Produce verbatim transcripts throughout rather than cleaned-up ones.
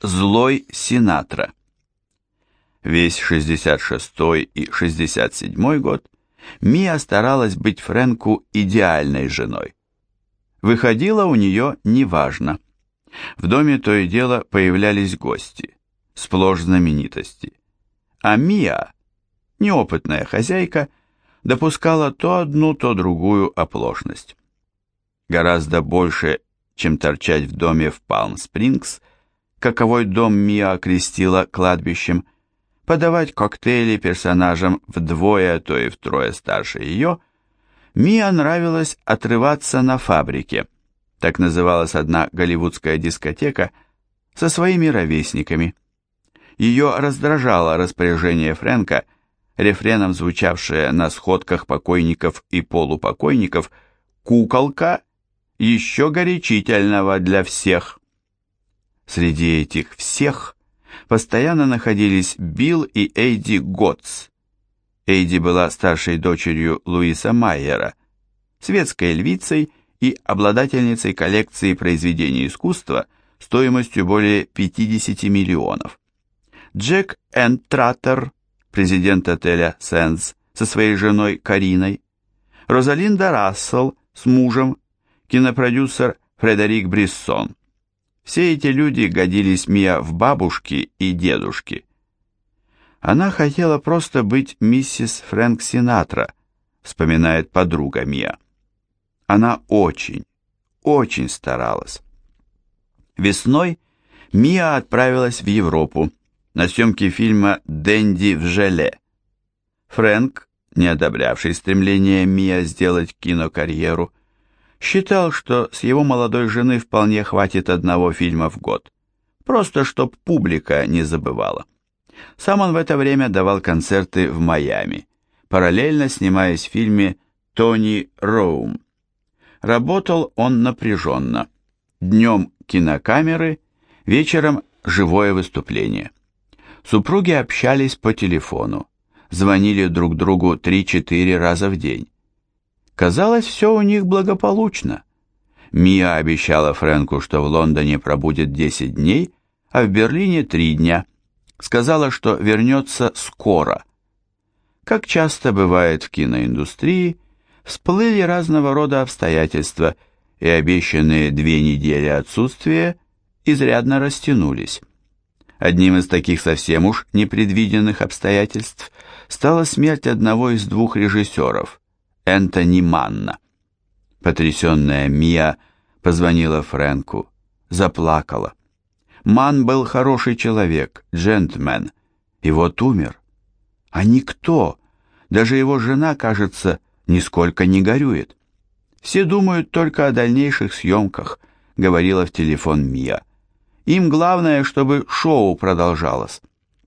Злой Синатра. Весь шестьдесят шестой и шестьдесят седьмой год Миа старалась быть Фрэнку идеальной женой. Выходило у нее неважно. В доме то и дело появлялись гости, сплошь знаменитости. А Миа, неопытная хозяйка, допускала то одну, то другую оплошность. Гораздо больше, чем торчать в доме в Палм-Спрингс, каковой дом Миа окрестила кладбищем, подавать коктейли персонажам вдвое, а то и втрое старше ее, Миа нравилось отрываться на фабрике, так называлась одна голливудская дискотека, со своими ровесниками. Ее раздражало распоряжение Фрэнка, рефреном звучавшее на сходках покойников и полупокойников «Куколка еще горячительного для всех». Среди этих «всех» постоянно находились Билл и Эйди Готс. Эйди была старшей дочерью Луиса Майера, светской львицей и обладательницей коллекции произведений искусства стоимостью более пятидесяти миллионов. Джек Энтраттер, президент отеля «Сенс», со своей женой Кариной, Розалинда Рассел с мужем, кинопродюсер Фредерик Бриссон. Все эти люди годились Миа в бабушки и дедушки. Она хотела просто быть миссис Фрэнк Синатра, вспоминает подруга Миа. Она очень, очень старалась. Весной Миа отправилась в Европу на съемки фильма «Дэнди в желе». Фрэнк, не одобрявший стремление Миа сделать кинокарьеру, считал, что с его молодой жены вполне хватит одного фильма в год, просто чтоб публика не забывала. Сам он в это время давал концерты в Майами, параллельно снимаясь в фильме «Тони Роум». Работал он напряженно. Днем кинокамеры, вечером живое выступление. Супруги общались по телефону, звонили друг другу три-четыре раза в день. Казалось, все у них благополучно. Миа обещала Фрэнку, что в Лондоне пробудет десять дней, а в Берлине три дня. Сказала, что вернется скоро. Как часто бывает в киноиндустрии, всплыли разного рода обстоятельства, и обещанные две недели отсутствия изрядно растянулись. Одним из таких совсем уж непредвиденных обстоятельств стала смерть одного из двух режиссеров, Энтони Манна. Потрясенная Миа позвонила Фрэнку, заплакала. Манн был хороший человек, джентльмен, и вот умер. А никто, даже его жена, кажется, нисколько не горюет. Все думают только о дальнейших съемках, говорила в телефон Миа. Им главное, чтобы шоу продолжалось.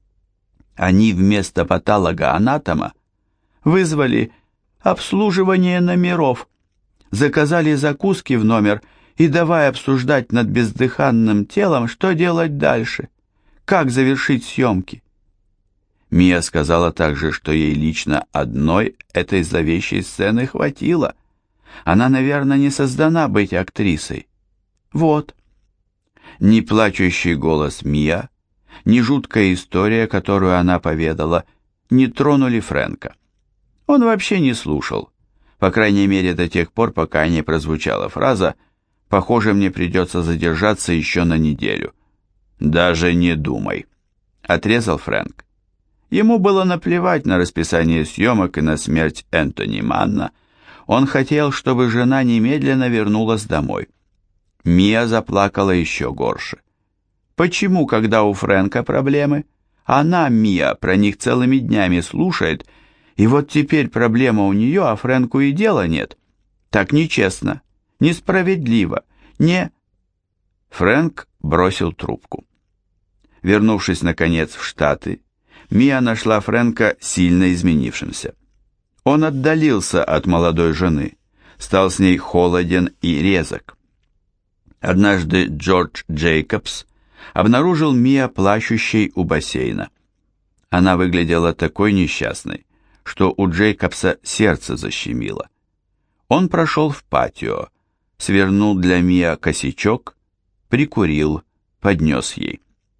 Они вместо патолога-анатома вызвали обслуживание номеров, заказали закуски в номер и давай обсуждать над бездыханным телом, что делать дальше, как завершить съемки. Миа сказала также, что ей лично одной этой зловещей сцены хватило. Она, наверное, не создана быть актрисой. Вот. Ни плачущий голос Миа, ни жуткая история, которую она поведала, не тронули Фрэнка. Он вообще не слушал, по крайней мере до тех пор, пока не прозвучала фраза «Похоже, мне придется задержаться еще на неделю». «Даже не думай», — отрезал Фрэнк. Ему было наплевать на расписание съемок и на смерть Энтони Манна. Он хотел, чтобы жена немедленно вернулась домой. Миа заплакала еще горше. Почему, когда у Фрэнка проблемы, она, Миа, про них целыми днями слушает, и вот теперь проблема у нее, а Фрэнку и дела нет? Так нечестно, несправедливо, не... Фрэнк бросил трубку. Вернувшись, наконец, в Штаты, Миа нашла Фрэнка сильно изменившимся. Он отдалился от молодой жены, стал с ней холоден и резок. Однажды Джордж Джейкобс обнаружил Миа плачущей у бассейна. Она выглядела такой несчастной, что у Джейкобса сердце защемило. Он прошел в патио, свернул для Миа косячок, прикурил, поднес ей.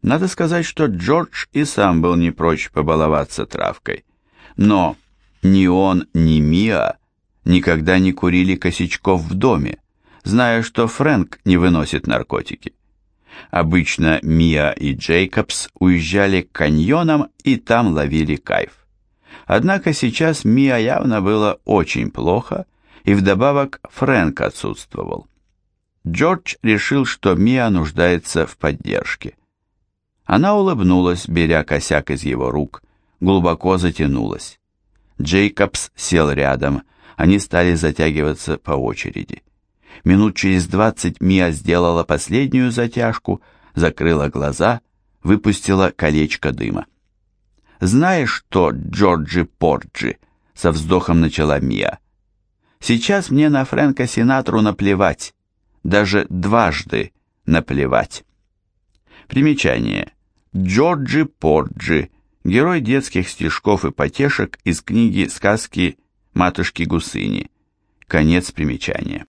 Надо сказать, что Джордж и сам был не прочь побаловаться травкой. Но ни он, ни Миа никогда не курили косячков в доме, зная, что Фрэнк не выносит наркотики. Обычно Миа и Джейкобс уезжали к каньонам и там ловили кайф. Однако сейчас Миа явно было очень плохо, и вдобавок Фрэнк отсутствовал. Джордж решил, что Миа нуждается в поддержке. Она улыбнулась, беря косяк из его рук, глубоко затянулась. Джейкобс сел рядом, они стали затягиваться по очереди. Минут через двадцать Миа сделала последнюю затяжку, закрыла глаза, выпустила колечко дыма. «Знаешь что, Джорджи Порджи?» — со вздохом начала Миа. «Сейчас мне на Фрэнка Синатру наплевать, даже дважды наплевать». Примечание. Джорджи Порджи, герой детских стишков и потешек из книги «Сказки матушки Гусыни». Конец примечания.